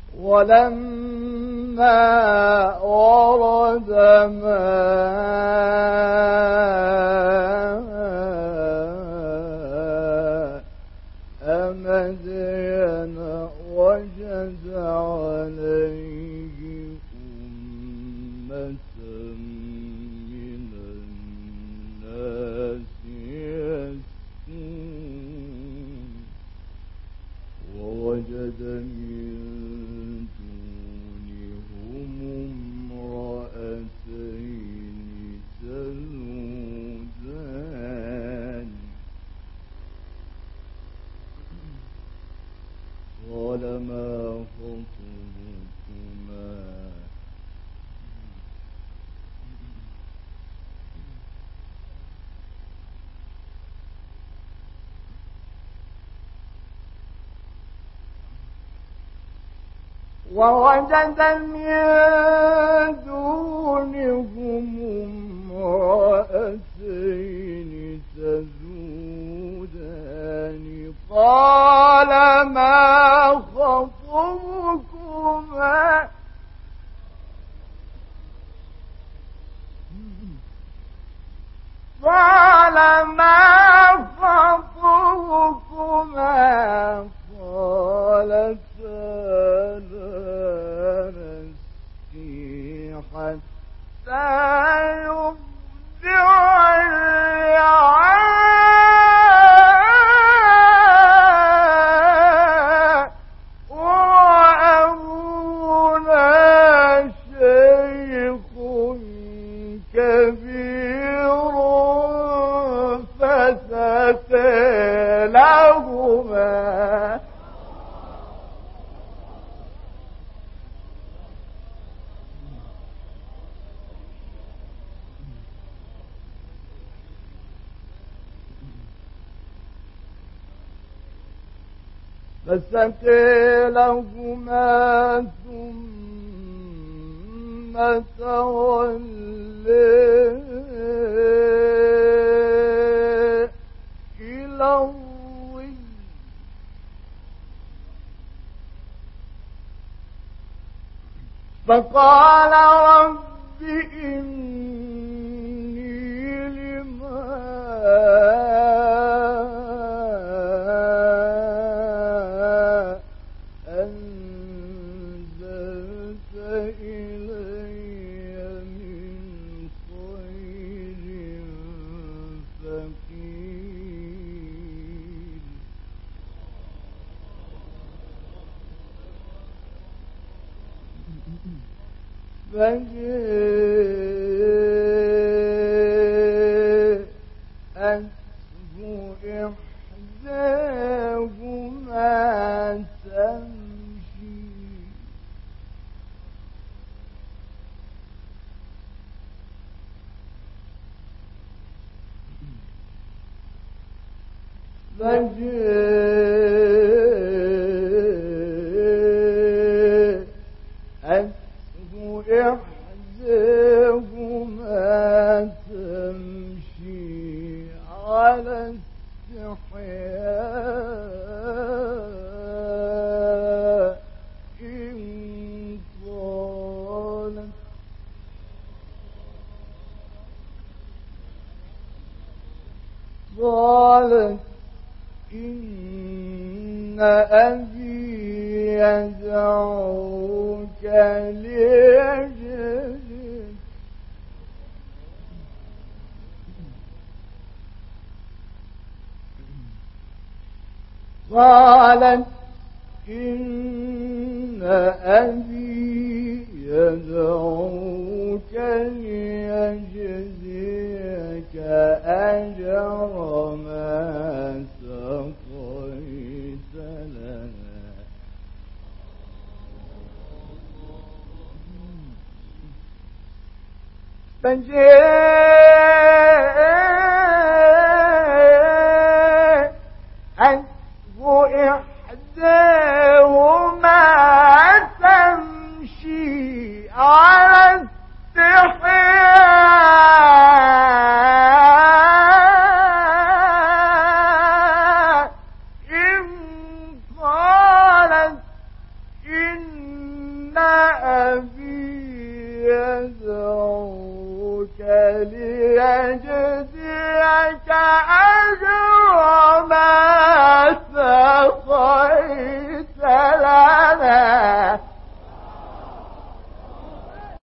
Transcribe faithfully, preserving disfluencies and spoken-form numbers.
ولما ورد ماء مدين وجد عليه أمة من الناس يسقون ووجد من دونهم امرأتين تذودان قال ما خطبكما ووجد من دونهم امرأتين تذودان قال ما خطبكما قال ما خطبكما قالتا لا نسقي حتى يرضع الرعاء وأبونا شيخ كبير فسقي لهما فسقي لهما ثم تولى إلى الظل فقال رب إني لما فجاءته إحداهما تمشي فجاءته إحداهما تمشي على استحياء إن قالت قالت إن أبي يدعوك ليجزيك قالت إن أبي يدعوك ليجزيك أجر ما سقيت لنا فجاءته إحداهما تمشي على استحياء إن قالت إن ندعوك ليجزيك أجر ما سقيت لنا